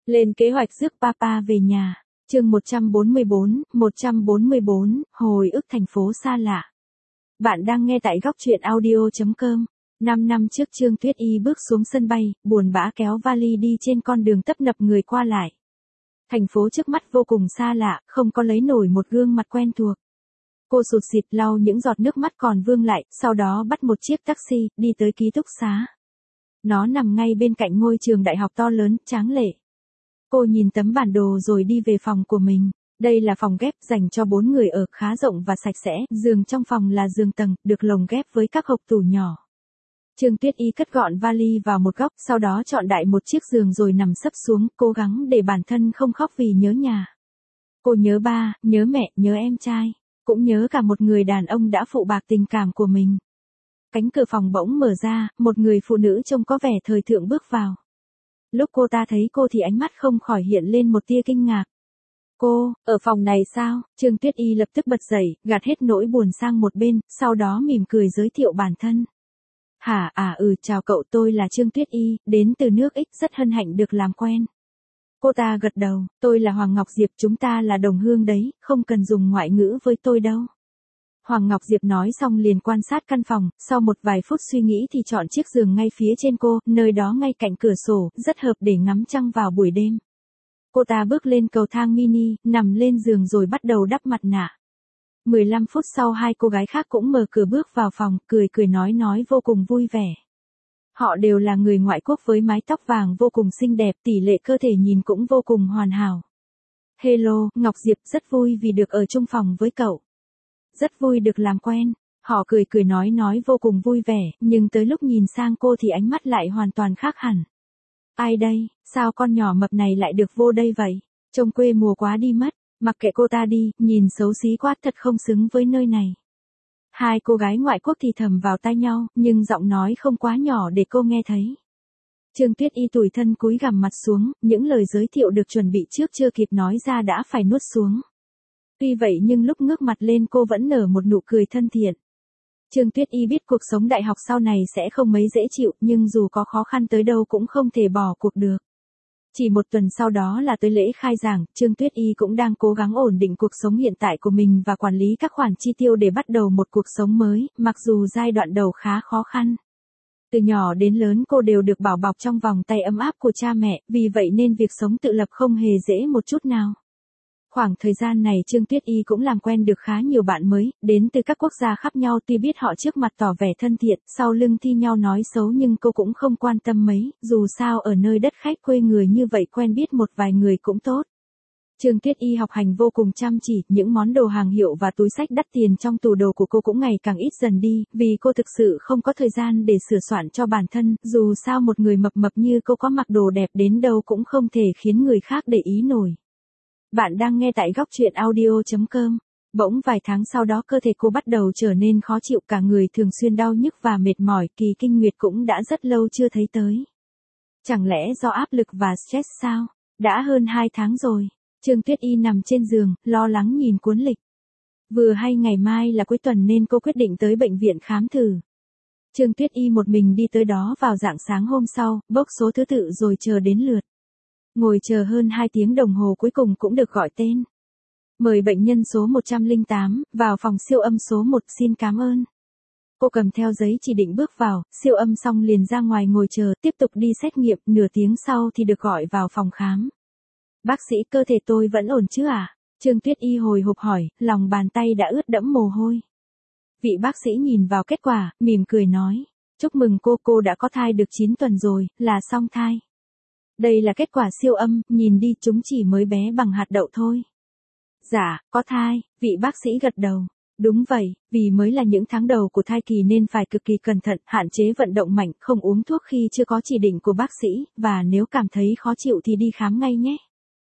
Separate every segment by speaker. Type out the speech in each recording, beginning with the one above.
Speaker 1: Lên kế hoạch rước Papa về nhà. Chương 144, hồi ức thành phố xa lạ. Bạn đang nghe tại góc truyện audio.com. 5 năm trước Trương Tuyết Y bước xuống sân bay, buồn bã kéo vali đi trên con đường tấp nập người qua lại. Thành phố trước mắt vô cùng xa lạ, không có lấy nổi một gương mặt quen thuộc. Cô sụt sịt lau những giọt nước mắt còn vương lại, sau đó bắt một chiếc taxi, đi tới ký túc xá. Nó nằm ngay bên cạnh ngôi trường đại học to lớn, tráng lệ. Cô nhìn tấm bản đồ rồi đi về phòng của mình. Đây là phòng ghép dành cho 4 người ở, khá rộng và sạch sẽ, giường trong phòng là giường tầng, được lồng ghép với các hộc tủ nhỏ. Trương Tuyết Y cất gọn vali vào một góc, sau đó chọn đại một chiếc giường rồi nằm sấp xuống, cố gắng để bản thân không khóc vì nhớ nhà. Cô nhớ ba, nhớ mẹ, nhớ em trai, cũng nhớ cả một người đàn ông đã phụ bạc tình cảm của mình. Cánh cửa phòng bỗng mở ra, một người phụ nữ trông có vẻ thời thượng bước vào. Lúc cô ta thấy cô thì ánh mắt không khỏi hiện lên một tia kinh ngạc. Cô, ở phòng này sao? Trương Tuyết Y lập tức bật dậy, gạt hết nỗi buồn sang một bên, sau đó mỉm cười giới thiệu bản thân. Chào cậu, tôi là Trương Tuyết Y, đến từ nước X, rất hân hạnh được làm quen. Cô ta gật đầu, tôi là Hoàng Ngọc Diệp, chúng ta là đồng hương đấy, không cần dùng ngoại ngữ với tôi đâu. Hoàng Ngọc Diệp nói xong liền quan sát căn phòng, sau một vài phút suy nghĩ thì chọn chiếc giường ngay phía trên cô, nơi đó ngay cạnh cửa sổ, rất hợp để ngắm trăng vào buổi đêm. Cô ta bước lên cầu thang mini, nằm lên giường rồi bắt đầu đắp mặt nạ. 15 phút sau hai cô gái khác cũng mở cửa bước vào phòng, cười nói vô cùng vui vẻ. Họ đều là người ngoại quốc với mái tóc vàng vô cùng xinh đẹp, tỷ lệ cơ thể nhìn cũng vô cùng hoàn hảo. Hello, Ngọc Diệp, rất vui vì được ở chung phòng với cậu. Rất vui được làm quen. Họ cười nói vô cùng vui vẻ, nhưng tới lúc nhìn sang cô thì ánh mắt lại hoàn toàn khác hẳn. Ai đây, sao con nhỏ mập này lại được vô đây vậy? Trông quê mùa quá đi mất, mặc kệ cô ta đi, nhìn xấu xí quá, thật không xứng với nơi này. Hai cô gái ngoại quốc thì thầm vào tai nhau, nhưng giọng nói không quá nhỏ để cô nghe thấy. Trương Tuyết Y tủi thân cúi gằm mặt xuống, những lời giới thiệu được chuẩn bị trước chưa kịp nói ra đã phải nuốt xuống. Tuy vậy nhưng lúc ngước mặt lên cô vẫn nở một nụ cười thân thiện. Trương Tuyết Y biết cuộc sống đại học sau này sẽ không mấy dễ chịu, nhưng dù có khó khăn tới đâu cũng không thể bỏ cuộc được. Chỉ một tuần sau đó là tới lễ khai giảng, Trương Tuyết Y cũng đang cố gắng ổn định cuộc sống hiện tại của mình và quản lý các khoản chi tiêu để bắt đầu một cuộc sống mới, mặc dù giai đoạn đầu khá khó khăn. Từ nhỏ đến lớn cô đều được bảo bọc trong vòng tay ấm áp của cha mẹ, vì vậy nên việc sống tự lập không hề dễ một chút nào. Khoảng thời gian này Trương Tuyết Y cũng làm quen được khá nhiều bạn mới, đến từ các quốc gia khác nhau, tuy biết họ trước mặt tỏ vẻ thân thiện, sau lưng thi nhau nói xấu nhưng cô cũng không quan tâm mấy, dù sao ở nơi đất khách quê người như vậy quen biết một vài người cũng tốt. Trương Tuyết Y học hành vô cùng chăm chỉ, những món đồ hàng hiệu và túi xách đắt tiền trong tủ đồ của cô cũng ngày càng ít dần đi, vì cô thực sự không có thời gian để sửa soạn cho bản thân, dù sao một người mập mập như cô có mặc đồ đẹp đến đâu cũng không thể khiến người khác để ý nổi. Bạn đang nghe tại góc truyện audio.com. Bỗng vài tháng sau đó cơ thể cô bắt đầu trở nên khó chịu, cả người thường xuyên đau nhức và mệt mỏi, kỳ kinh nguyệt cũng đã rất lâu chưa thấy tới. Chẳng lẽ do áp lực và stress sao? Đã hơn 2 tháng rồi. Trương Tuyết Y nằm trên giường, lo lắng nhìn cuốn lịch. Vừa hay ngày mai là cuối tuần nên cô quyết định tới bệnh viện khám thử. Trương Tuyết Y một mình đi tới đó vào rạng sáng hôm sau, bốc số thứ tự rồi chờ đến lượt. Ngồi chờ hơn 2 tiếng đồng hồ cuối cùng cũng được gọi tên. Mời bệnh nhân số 108, vào phòng siêu âm số 1, xin cảm ơn. Cô cầm theo giấy chỉ định bước vào, siêu âm xong liền ra ngoài ngồi chờ, tiếp tục đi xét nghiệm, nửa tiếng sau thì được gọi vào phòng khám. Bác sĩ, cơ thể tôi vẫn ổn chứ à? Trương Tuyết Y hồi hộp hỏi, lòng bàn tay đã ướt đẫm mồ hôi. Vị bác sĩ nhìn vào kết quả, mỉm cười nói, chúc mừng cô đã có thai được 9 tuần rồi, là song thai. Đây là kết quả siêu âm, nhìn đi chúng chỉ mới bé bằng hạt đậu thôi. Dạ, có thai, vị bác sĩ gật đầu. Đúng vậy, vì mới là những tháng đầu của thai kỳ nên phải cực kỳ cẩn thận, hạn chế vận động mạnh, không uống thuốc khi chưa có chỉ định của bác sĩ, và nếu cảm thấy khó chịu thì đi khám ngay nhé.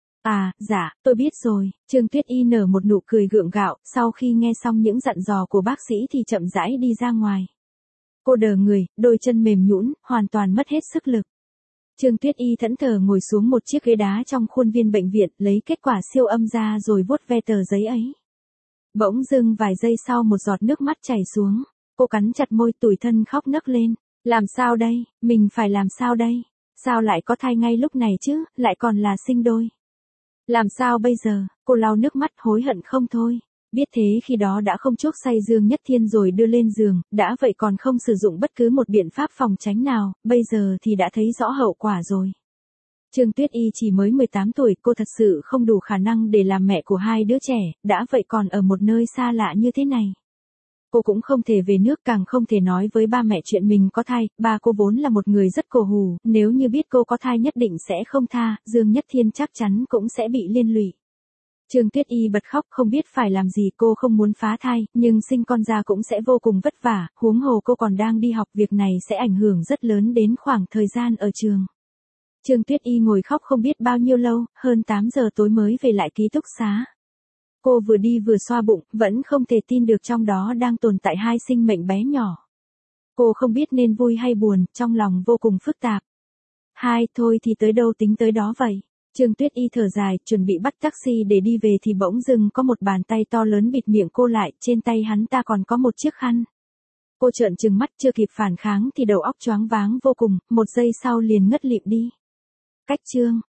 Speaker 1: Dạ, tôi biết rồi. Trương Tuyết Y nở một nụ cười gượng gạo, sau khi nghe xong những dặn dò của bác sĩ thì chậm rãi đi ra ngoài. Cô đờ người, đôi chân mềm nhũn, hoàn toàn mất hết sức lực. Trương Tuyết Y thẫn thờ ngồi xuống một chiếc ghế đá trong khuôn viên bệnh viện, lấy kết quả siêu âm ra rồi vuốt ve tờ giấy ấy. Bỗng dưng vài giây sau một giọt nước mắt chảy xuống, cô cắn chặt môi tủi thân khóc nấc lên. Làm sao đây, mình phải làm sao đây? Sao lại có thai ngay lúc này chứ, lại còn là sinh đôi. Làm sao bây giờ, cô lau nước mắt hối hận không thôi. Biết thế khi đó đã không chuốc say Dương Nhất Thiên rồi đưa lên giường, đã vậy còn không sử dụng bất cứ một biện pháp phòng tránh nào, bây giờ thì đã thấy rõ hậu quả rồi. Trương Tuyết Y chỉ mới 18 tuổi, cô thật sự không đủ khả năng để làm mẹ của hai đứa trẻ, đã vậy còn ở một nơi xa lạ như thế này. Cô cũng không thể về nước, càng không thể nói với ba mẹ chuyện mình có thai, ba cô vốn là một người rất cổ hủ, nếu như biết cô có thai nhất định sẽ không tha, Dương Nhất Thiên chắc chắn cũng sẽ bị liên lụy. Trương Tuyết Y bật khóc không biết phải làm gì, cô không muốn phá thai, nhưng sinh con ra cũng sẽ vô cùng vất vả, huống hồ cô còn đang đi học, việc này sẽ ảnh hưởng rất lớn đến khoảng thời gian ở trường. Trương Tuyết Y ngồi khóc không biết bao nhiêu lâu, hơn 8 giờ tối mới về lại ký túc xá. Cô vừa đi vừa xoa bụng, vẫn không thể tin được trong đó đang tồn tại hai sinh mệnh bé nhỏ. Cô không biết nên vui hay buồn, trong lòng vô cùng phức tạp. Thôi thì tới đâu tính tới đó vậy. Trương Tuyết Y thở dài, chuẩn bị bắt taxi để đi về thì bỗng dưng có một bàn tay to lớn bịt miệng cô lại, trên tay hắn ta còn có một chiếc khăn. Cô trợn trừng mắt, chưa kịp phản kháng thì đầu óc choáng váng vô cùng, một giây sau liền ngất lịm đi. Cách chương